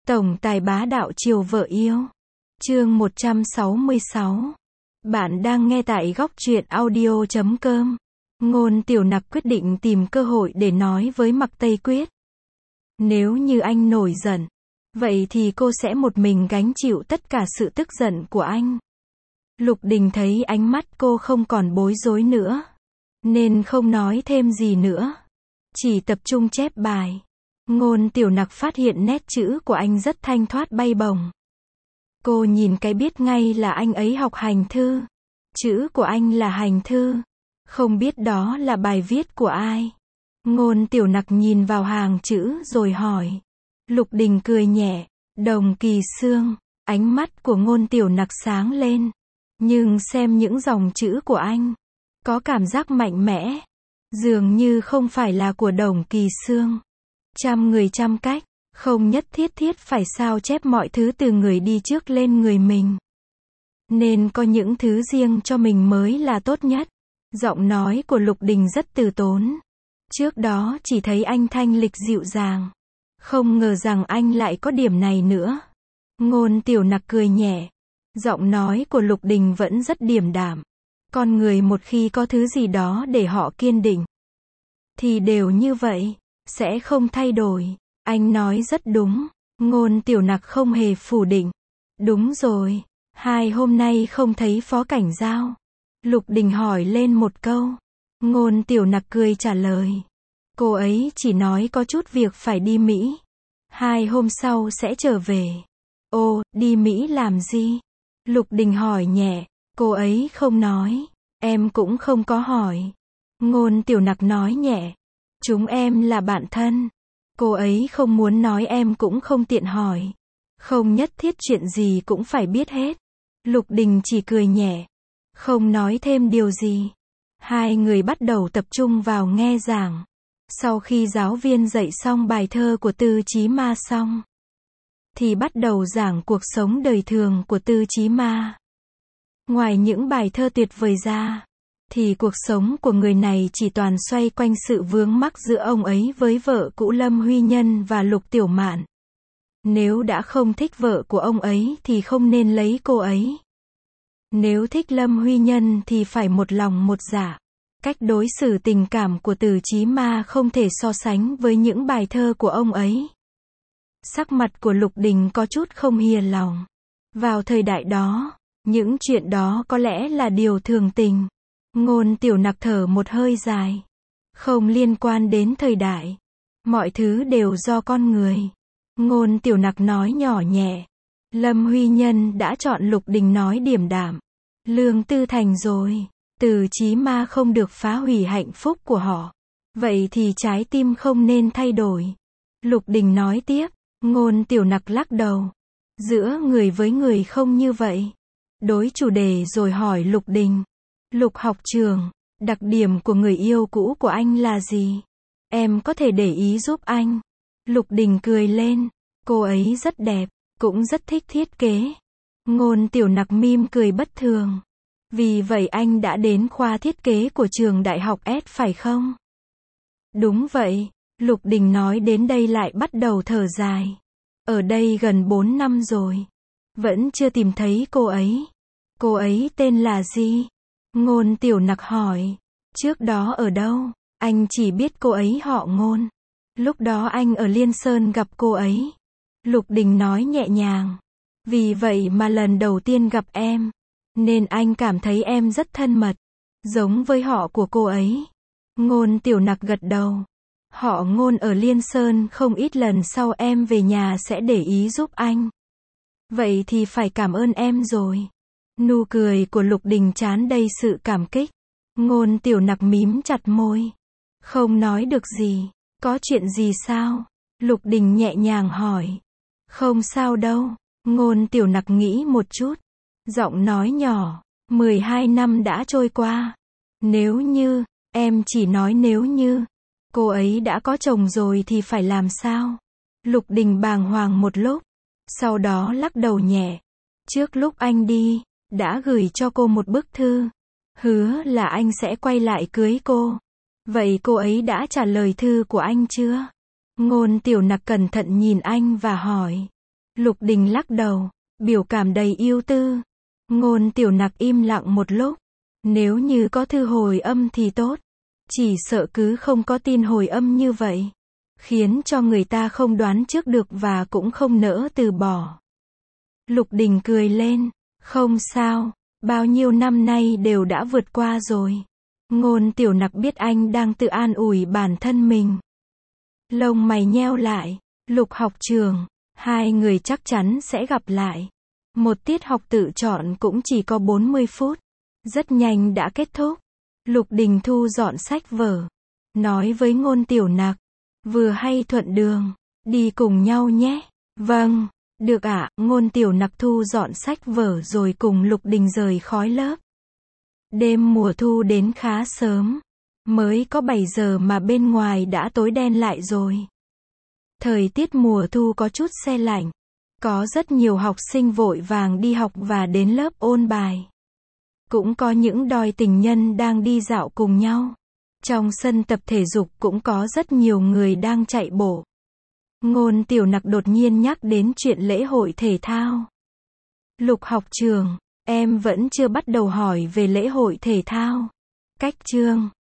Tổng tài bá đạo chiều vợ yêu. Chương 166. Bạn đang nghe tại góc truyện audio.com. Ngôn Tiểu Nặc quyết định tìm cơ hội để nói với Mạc Tây Quyết. Nếu như anh nổi giận, vậy thì cô sẽ một mình gánh chịu tất cả sự tức giận của anh. Lục Đình thấy ánh mắt cô không còn bối rối nữa, nên không nói thêm gì nữa, chỉ tập trung chép bài. Ngôn Tiểu Nặc phát hiện nét chữ của anh rất thanh thoát bay bổng. Cô nhìn cái biết ngay là anh ấy học hành thư. Chữ của anh là hành thư. Không biết đó là bài viết của ai. Ngôn Tiểu Nặc nhìn vào hàng chữ rồi hỏi. Lục Đình cười nhẹ. Đồng Kỳ Sương. Ánh mắt của Ngôn Tiểu Nặc sáng lên. Nhưng xem những dòng chữ của anh, có cảm giác mạnh mẽ. Dường như không phải là của Đồng Kỳ Sương. Trăm người trăm cách, không nhất thiết phải sao chép mọi thứ từ người đi trước lên người mình. Nên có những thứ riêng cho mình mới là tốt nhất. Giọng nói của Lục Đình rất từ tốn. Trước đó chỉ thấy anh thanh lịch dịu dàng. Không ngờ rằng anh lại có điểm này nữa. Ngôn Tiểu Nặc cười nhẹ. Giọng nói của Lục Đình vẫn rất điềm đạm. Con người một khi có thứ gì đó để họ kiên định, thì đều như vậy, sẽ không thay đổi. Anh nói rất đúng. Ngôn Tiểu Nặc không hề phủ định. Đúng rồi. 2 hôm nay không thấy Phó Cảnh Giao. Lục Đình hỏi lên một câu. Ngôn Tiểu Nặc cười trả lời. Cô ấy chỉ nói có chút việc phải đi Mỹ. 2 hôm sau sẽ trở về. Ồ, đi Mỹ làm gì? Lục Đình hỏi nhẹ. Cô ấy không nói. Em cũng không có hỏi. Ngôn Tiểu Nặc nói nhẹ. Chúng em là bạn thân. Cô ấy không muốn nói em cũng không tiện hỏi. Không nhất thiết chuyện gì cũng phải biết hết. Lục Đình chỉ cười nhẹ. Không nói thêm điều gì. Hai người bắt đầu tập trung vào nghe giảng. Sau khi giáo viên dạy xong bài thơ của Tư Chí Ma xong, thì bắt đầu giảng cuộc sống đời thường của Tư Chí Ma. Ngoài những bài thơ tuyệt vời ra, thì cuộc sống của người này chỉ toàn xoay quanh sự vướng mắc giữa ông ấy với vợ cũ Lâm Huy Nhân và Lục Tiểu Mạn. Nếu đã không thích vợ của ông ấy thì không nên lấy cô ấy. Nếu thích Lâm Huy Nhân thì phải một lòng một dạ. Cách đối xử tình cảm của Từ Chí Ma không thể so sánh với những bài thơ của ông ấy. Sắc mặt của Lục Đình có chút không hiền lòng. Vào thời đại đó, những chuyện đó có lẽ là điều thường tình. Ngôn Tiểu Nặc thở một hơi dài. Không liên quan đến thời đại. Mọi thứ đều do con người. Ngôn Tiểu Nặc nói nhỏ nhẹ. Lâm Huy Nhân đã chọn Lục Đình nói điềm đạm. Lương tư thành rồi. Từ Chí Ma không được phá hủy hạnh phúc của họ. Vậy thì trái tim không nên thay đổi. Lục Đình nói tiếp. Ngôn Tiểu Nặc lắc đầu. Giữa người với người không như vậy. Đối chủ đề rồi hỏi Lục Đình. Lục học trường, đặc điểm của người yêu cũ của anh là gì? Em có thể để ý giúp anh. Lục Đình cười lên. Cô ấy rất đẹp, cũng rất thích thiết kế. Ngôn Tiểu Nặc mỉm cười bất thường. Vì vậy anh đã đến khoa thiết kế của trường đại học S phải không? Đúng vậy. Lục Đình nói đến đây lại bắt đầu thở dài. Ở đây gần 4 năm rồi. Vẫn chưa tìm thấy cô ấy. Cô ấy tên là gì? Ngôn Tiểu Nặc hỏi. Trước đó ở đâu? Anh chỉ biết cô ấy họ Ngôn. Lúc đó anh ở Liên Sơn gặp cô ấy. Lục Đình nói nhẹ nhàng. Vì vậy mà lần đầu tiên gặp em, nên anh cảm thấy em rất thân mật, giống với họ của cô ấy. Ngôn Tiểu Nặc gật đầu. Họ Ngôn ở Liên Sơn không ít lần sau em về nhà sẽ để ý giúp anh. Vậy thì phải cảm ơn em rồi. Nụ cười của Lục Đình tràn đầy sự cảm kích. Ngôn Tiểu Nặc mím chặt môi. Không nói được gì. Có chuyện gì sao? Lục Đình nhẹ nhàng hỏi. Không sao đâu. Ngôn Tiểu Nặc nghĩ một chút. Giọng nói nhỏ. 12 năm đã trôi qua. Nếu như, em chỉ nói nếu như, cô ấy đã có chồng rồi thì phải làm sao? Lục Đình bàng hoàng một lúc. Sau đó lắc đầu nhẹ. Trước lúc anh đi, đã gửi cho cô một bức thư. Hứa là anh sẽ quay lại cưới cô. Vậy cô ấy đã trả lời thư của anh chưa? Ngôn Tiểu Nặc cẩn thận nhìn anh và hỏi. Lục Đình lắc đầu, biểu cảm đầy ưu tư. Ngôn Tiểu Nặc im lặng một lúc. Nếu như có thư hồi âm thì tốt. Chỉ sợ cứ không có tin hồi âm như vậy. Khiến cho người ta không đoán trước được và cũng không nỡ từ bỏ. Lục Đình cười lên. Không sao, bao nhiêu năm nay đều đã vượt qua rồi. Ngôn Tiểu Nặc biết anh đang tự an ủi bản thân mình. Lông mày nheo lại. Lục học trưởng, hai người chắc chắn sẽ gặp lại. Một tiết học tự chọn cũng chỉ có 40 phút. Rất nhanh đã kết thúc. Lục Đình thu dọn sách vở. Nói với Ngôn Tiểu Nặc. Vừa hay thuận đường. Đi cùng nhau nhé. Vâng, được ạ. Ngôn Tiểu Nặc thu dọn sách vở rồi cùng Lục Đình rời khỏi lớp. Đêm mùa thu đến khá sớm. Mới có 7 giờ mà bên ngoài đã tối đen lại rồi. Thời tiết mùa thu có chút se lạnh. Có rất nhiều học sinh vội vàng đi học và đến lớp ôn bài. Cũng có những đôi tình nhân đang đi dạo cùng nhau. Trong sân tập thể dục cũng có rất nhiều người đang chạy bộ. Ngôn Tiểu Nặc đột nhiên nhắc đến chuyện lễ hội thể thao. Lục học trưởng, em vẫn chưa bắt đầu hỏi về lễ hội thể thao. Cách chương